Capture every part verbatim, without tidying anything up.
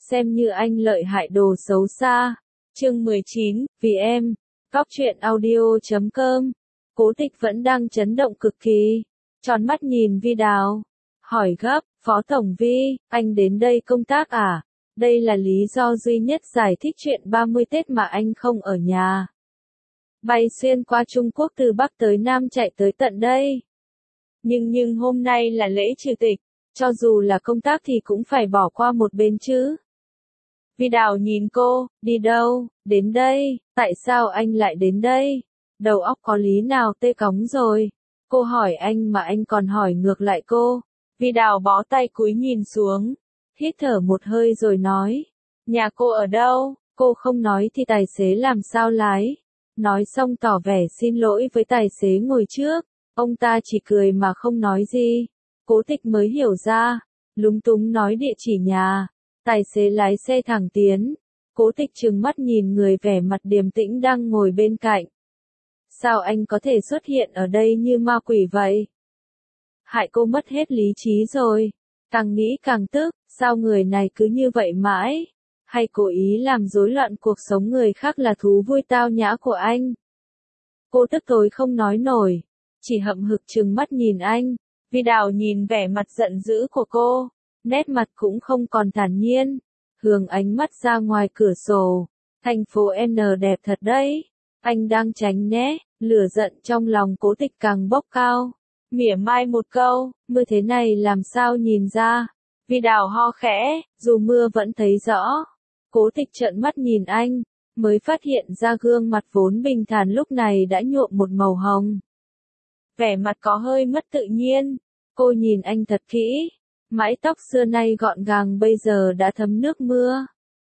xem như anh lợi hại đồ xấu xa. Chương mười chín, vì em. Góc truyện audio chấm com. Cố Tịch vẫn đang chấn động cực kỳ. Tròn mắt nhìn Vi Đào. Hỏi gấp, Phó Tổng Vi, anh đến đây công tác à? Đây là lý do duy nhất giải thích chuyện ba mươi Tết mà anh không ở nhà. Bay xuyên qua Trung Quốc từ Bắc tới Nam chạy tới tận đây. Nhưng nhưng hôm nay là lễ trừ tịch, cho dù là công tác thì cũng phải bỏ qua một bên chứ. Vi Đào nhìn cô, đi đâu, đến đây, tại sao anh lại đến đây? Đầu óc có lý nào tê cóng rồi. Cô hỏi anh mà anh còn hỏi ngược lại cô. Vi Đào bó tay cúi nhìn xuống, hít thở một hơi rồi nói. Nhà cô ở đâu? Cô không nói thì tài xế làm sao lái? Nói xong tỏ vẻ xin lỗi với tài xế ngồi trước. Ông ta chỉ cười mà không nói gì. Cố Tịch mới hiểu ra, lúng túng nói địa chỉ nhà. Tài xế lái xe thẳng tiến. Cố Tịch trừng mắt nhìn người vẻ mặt điềm tĩnh đang ngồi bên cạnh. Sao anh có thể xuất hiện ở đây như ma quỷ vậy? Hại cô mất hết lý trí rồi. Càng nghĩ càng tức, sao người này cứ như vậy mãi? Hay cố ý làm rối loạn cuộc sống người khác là thú vui tao nhã của anh? Cô tức tối không nói nổi, chỉ hậm hực trừng mắt nhìn anh. Vi Đào nhìn vẻ mặt giận dữ của cô, nét mặt cũng không còn thản nhiên, hướng ánh mắt ra ngoài cửa sổ. Thành phố N đẹp thật đấy. Anh đang tránh né, lửa giận trong lòng Cố Tịch càng bốc cao. Mỉa mai một câu, mưa thế này làm sao nhìn ra? Vi Đào ho khẽ, dù mưa vẫn thấy rõ. Cố Tịch trợn mắt nhìn anh, mới phát hiện ra gương mặt vốn bình thản lúc này đã nhuộm một màu hồng. Vẻ mặt có hơi mất tự nhiên. Cô nhìn anh thật kỹ. Mái tóc xưa nay gọn gàng bây giờ đã thấm nước mưa.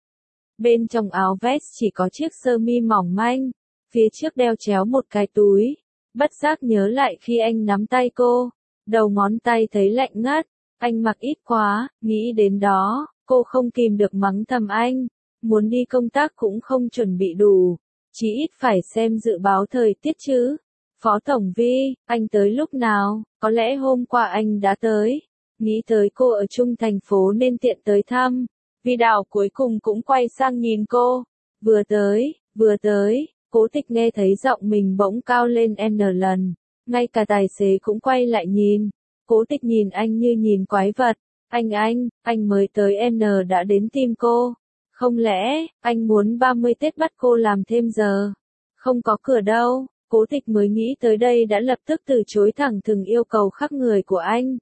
Bên trong áo vest chỉ có chiếc sơ mi mỏng manh, phía trước đeo chéo một cái túi. Bất giác nhớ lại khi anh nắm tay cô, đầu ngón tay thấy lạnh ngắt. Anh mặc ít quá, nghĩ đến đó, cô không kìm được mắng thầm anh. Muốn đi công tác cũng không chuẩn bị đủ, chỉ ít phải xem dự báo thời tiết chứ. Phó Tổng Vi, anh tới lúc nào? Có lẽ hôm qua anh đã tới. Nghĩ tới cô ở chung thành phố nên tiện tới thăm. Vi Đào cuối cùng cũng quay sang nhìn cô. Vừa tới, vừa tới. Cố Tịch nghe thấy giọng mình bỗng cao lên N lần. Ngay cả tài xế cũng quay lại nhìn. Cố Tịch nhìn anh như nhìn quái vật. Anh anh, anh mới tới N đã đến tìm cô. Không lẽ, anh muốn ba mươi Tết bắt cô làm thêm giờ? Không có cửa đâu. Cố Tịch mới nghĩ tới đây đã lập tức từ chối thẳng thừng yêu cầu khắc người của anh.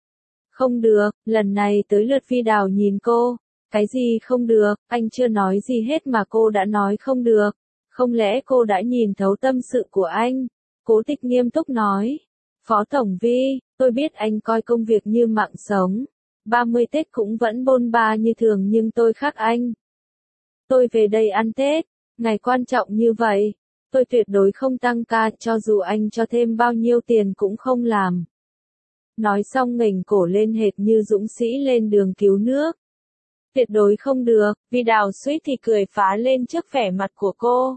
Không được, lần này tới lượt Vi Đào nhìn cô. Cái gì không được, anh chưa nói gì hết mà cô đã nói không được. Không lẽ cô đã nhìn thấu tâm sự của anh? Cố Tịch nghiêm túc nói. Phó Tổng Vi, tôi biết anh coi công việc như mạng sống. ba mươi Tết cũng vẫn bôn ba như thường nhưng tôi khác anh. Tôi về đây ăn Tết, ngày quan trọng như vậy. Tôi tuyệt đối không tăng ca cho dù anh cho thêm bao nhiêu tiền cũng không làm. Nói xong nghềnh cổ lên hệt như dũng sĩ lên đường cứu nước. Tuyệt đối không được, Vi Đào suýt thì cười phá lên trước vẻ mặt của cô.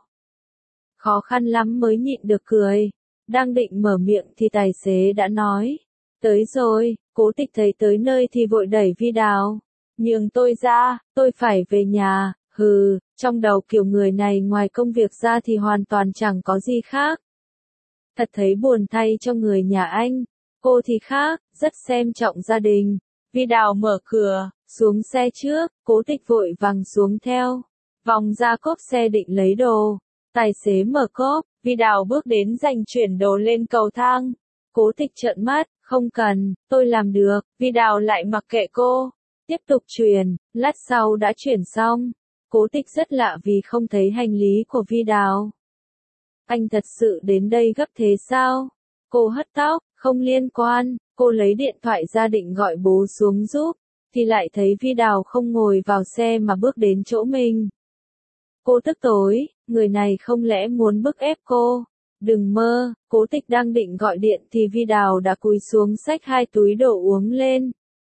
Khó khăn lắm mới nhịn được cười. Đang định mở miệng thì tài xế đã nói. Tới rồi. Cố Tịch thấy tới nơi thì vội đẩy Vi Đào. Nhường tôi ra, tôi phải về nhà. Hừ, trong đầu kiểu người này ngoài công việc ra thì hoàn toàn chẳng có gì khác. Thật thấy buồn thay cho người nhà anh. Cô thì khác, rất xem trọng gia đình. Vi Đào mở cửa, xuống xe trước, Cố Tịch vội vàng xuống theo. Vòng ra cốp xe định lấy đồ. Tài xế mở cốp, Vi Đào bước đến giành chuyển đồ lên cầu thang. Cố Tịch trợn mắt, không cần, tôi làm được. Vi Đào lại mặc kệ cô. Tiếp tục chuyển, lát sau đã chuyển xong. Cố Tịch rất lạ vì không thấy hành lý của Vi Đào. Anh thật sự đến đây gấp thế sao? Cô hất tóc, không liên quan. Cô lấy điện thoại ra định gọi bố xuống giúp, thì lại thấy Vi Đào không ngồi vào xe mà bước đến chỗ mình. Cô tức tối, người này không lẽ muốn bức ép cô? Đừng mơ. Cố Tịch đang định gọi điện thì Vi Đào đã cúi xuống xách hai túi đồ uống lên.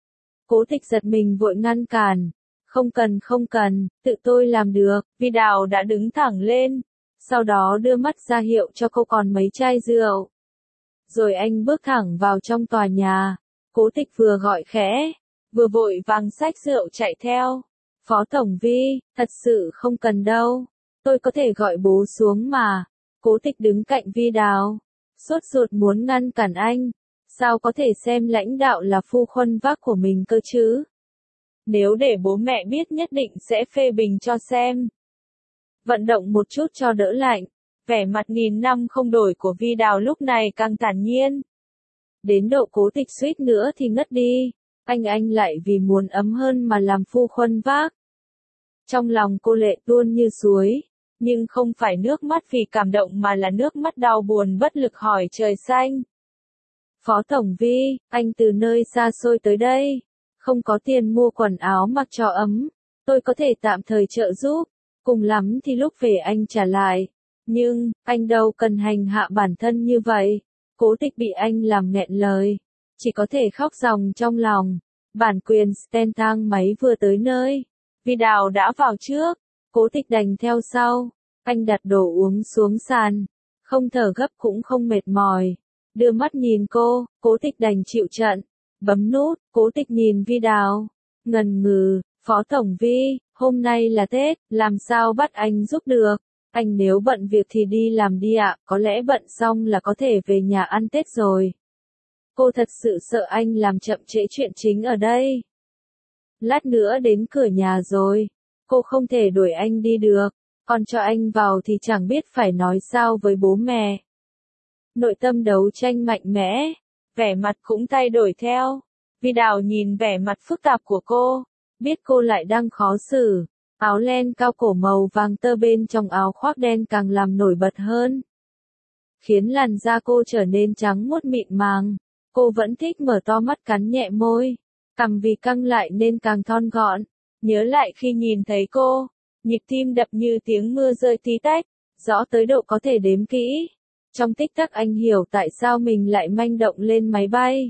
Cố Tịch giật mình vội ngăn cản. Không cần không cần, tự tôi làm được. Vi Đào đã đứng thẳng lên, sau đó đưa mắt ra hiệu cho cô còn mấy chai rượu. Rồi anh bước thẳng vào trong tòa nhà. Cố Tịch vừa gọi khẽ, vừa vội vàng xách rượu chạy theo. Phó Tổng Vi, thật sự không cần đâu. Tôi có thể gọi bố xuống mà. Cố Tịch đứng cạnh Vi Đào. Sốt ruột muốn ngăn cản anh. Sao có thể xem lãnh đạo là phu khuân vác của mình cơ chứ? Nếu để bố mẹ biết nhất định sẽ phê bình cho xem. Vận động một chút cho đỡ lạnh. Vẻ mặt nghìn năm không đổi của Vi Đào lúc này càng thản nhiên. Đến độ Cố Tịch suýt nữa thì ngất đi. Anh anh lại vì muốn ấm hơn mà làm phu khuân vác. Trong lòng cô lệ tuôn như suối. Nhưng không phải nước mắt vì cảm động mà là nước mắt đau buồn bất lực hỏi trời xanh. Phó Tổng Vi, anh từ nơi xa xôi tới đây. Không có tiền mua quần áo mặc cho ấm. Tôi có thể tạm thời trợ giúp. Cùng lắm thì lúc về anh trả lại. Nhưng, anh đâu cần hành hạ bản thân như vậy. Cố Tịch bị anh làm nghẹn lời. Chỉ có thể khóc ròng trong lòng. Bản quyền stand thang máy vừa tới nơi. Vi Đào đã vào trước. Cố Tịch đành theo sau. Anh đặt đồ uống xuống sàn. Không thở gấp cũng không mệt mỏi. Đưa mắt nhìn cô, Cố Tịch đành chịu trận. Bấm nút, Cố Tịch nhìn Vi Đào. Ngần ngừ, Phó Tổng Vi, hôm nay là Tết, làm sao bắt anh giúp được? Anh nếu bận việc thì đi làm đi ạ, có lẽ bận xong là có thể về nhà ăn Tết rồi. Cô thật sự sợ anh làm chậm trễ chuyện chính ở đây. Lát nữa đến cửa nhà rồi, cô không thể đuổi anh đi được, còn cho anh vào thì chẳng biết phải nói sao với bố mẹ. Nội tâm đấu tranh mạnh mẽ, vẻ mặt cũng thay đổi theo. Vi Đào nhìn vẻ mặt phức tạp của cô, biết cô lại đang khó xử. Áo len cao cổ màu vàng tơ bên trong áo khoác đen càng làm nổi bật hơn. Khiến làn da cô trở nên trắng muốt mịn màng. Cô vẫn thích mở to mắt cắn nhẹ môi. Cằm vì căng lại nên càng thon gọn. Nhớ lại khi nhìn thấy cô, nhịp tim đập như tiếng mưa rơi tí tách, rõ tới độ có thể đếm kỹ. Trong tích tắc anh hiểu tại sao mình lại manh động lên máy bay.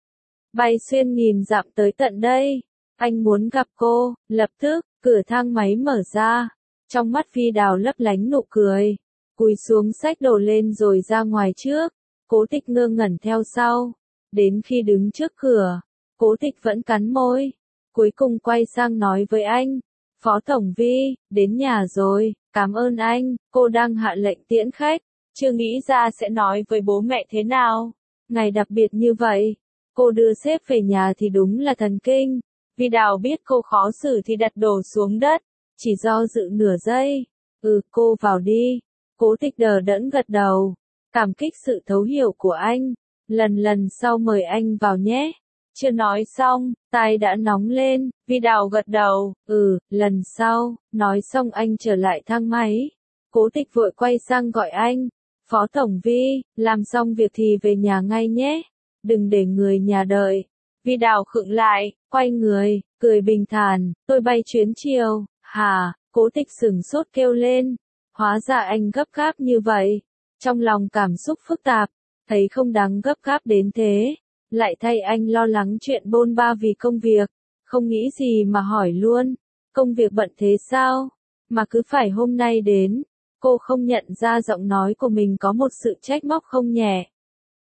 Bay xuyên nghìn dặm tới tận đây. Anh muốn gặp cô, lập tức, cửa thang máy mở ra. Trong mắt Vi Đào lấp lánh nụ cười. Cúi xuống xách đồ lên rồi ra ngoài trước. Cố Tịch ngơ ngẩn theo sau. Đến khi đứng trước cửa, Cố Tịch vẫn cắn môi. Cuối cùng quay sang nói với anh. Phó Tổng Vi, đến nhà rồi, cảm ơn anh, cô đang hạ lệnh tiễn khách. Chưa nghĩ ra sẽ nói với bố mẹ thế nào. Ngày đặc biệt như vậy, cô đưa sếp về nhà thì đúng là thần kinh. Vi Đào biết cô khó xử thì đặt đồ xuống đất, chỉ do dự nửa giây. Ừ, cô vào đi. Cố Tịch đờ đẫn gật đầu. Cảm kích sự thấu hiểu của anh. Lần lần sau mời anh vào nhé. Chưa nói xong, tai đã nóng lên. Vi Đào gật đầu. Ừ, lần sau. Nói xong anh trở lại thang máy. Cố Tịch vội quay sang gọi anh. Phó Tổng Vi, làm xong việc thì về nhà ngay nhé. Đừng để người nhà đợi. Vi Đào khựng lại, quay người, cười bình thản. Tôi bay chuyến chiều. Hả? Cố Tịch sửng sốt kêu lên. Hóa ra anh gấp gáp như vậy. Trong lòng cảm xúc phức tạp. Thấy không đáng gấp gáp đến thế. Lại thay anh lo lắng chuyện bôn ba vì công việc. Không nghĩ gì mà hỏi luôn. Công việc bận thế sao? Mà cứ phải hôm nay đến. Cô không nhận ra giọng nói của mình có một sự trách móc không nhẹ.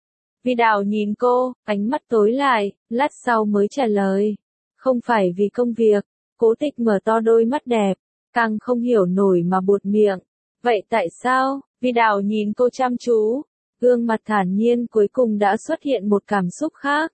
Vi Đào nhìn cô, ánh mắt tối lại, lát sau mới trả lời. Không phải vì công việc. Cố Tịch mở to đôi mắt đẹp, càng không hiểu nổi mà buột miệng. Vậy tại sao? Vi Đào nhìn cô chăm chú. Gương mặt thản nhiên cuối cùng đã xuất hiện một cảm xúc khác.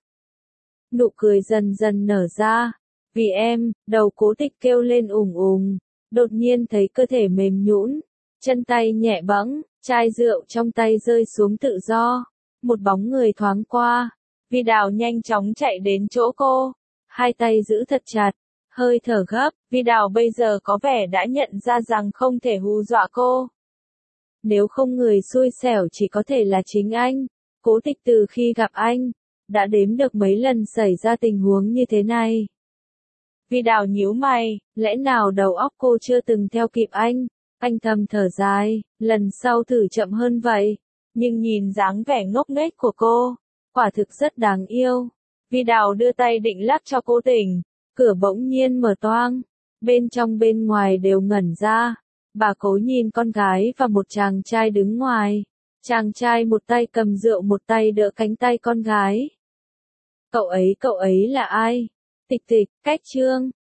Nụ cười dần dần nở ra. Vì em, đầu Cố Tịch kêu lên ùng ùng. Đột nhiên thấy cơ thể mềm nhũn, chân tay nhẹ bẫng, chai rượu trong tay rơi xuống tự do. Một bóng người thoáng qua. Vi Đào nhanh chóng chạy đến chỗ cô. Hai tay giữ thật chặt. Hơi thở gấp. Vi Đào bây giờ có vẻ đã nhận ra rằng không thể hù dọa cô. Nếu không người xui xẻo chỉ có thể là chính anh. Cố Tịch từ khi gặp anh, đã đếm được mấy lần xảy ra tình huống như thế này. Vi Đào nhíu mày, lẽ nào đầu óc cô chưa từng theo kịp anh? Anh thầm thở dài, lần sau thử chậm hơn vậy. Nhưng nhìn dáng vẻ ngốc nghếch của cô, quả thực rất đáng yêu. Vi Đào đưa tay định lắc cho cô tỉnh, cửa bỗng nhiên mở toang. Bên trong bên ngoài đều ngẩn ra. Bà Cố nhìn con gái và một chàng trai đứng ngoài. Chàng trai một tay cầm rượu một tay đỡ cánh tay con gái. Cậu ấy cậu ấy là ai? Tịch Tịch, Cách Trương.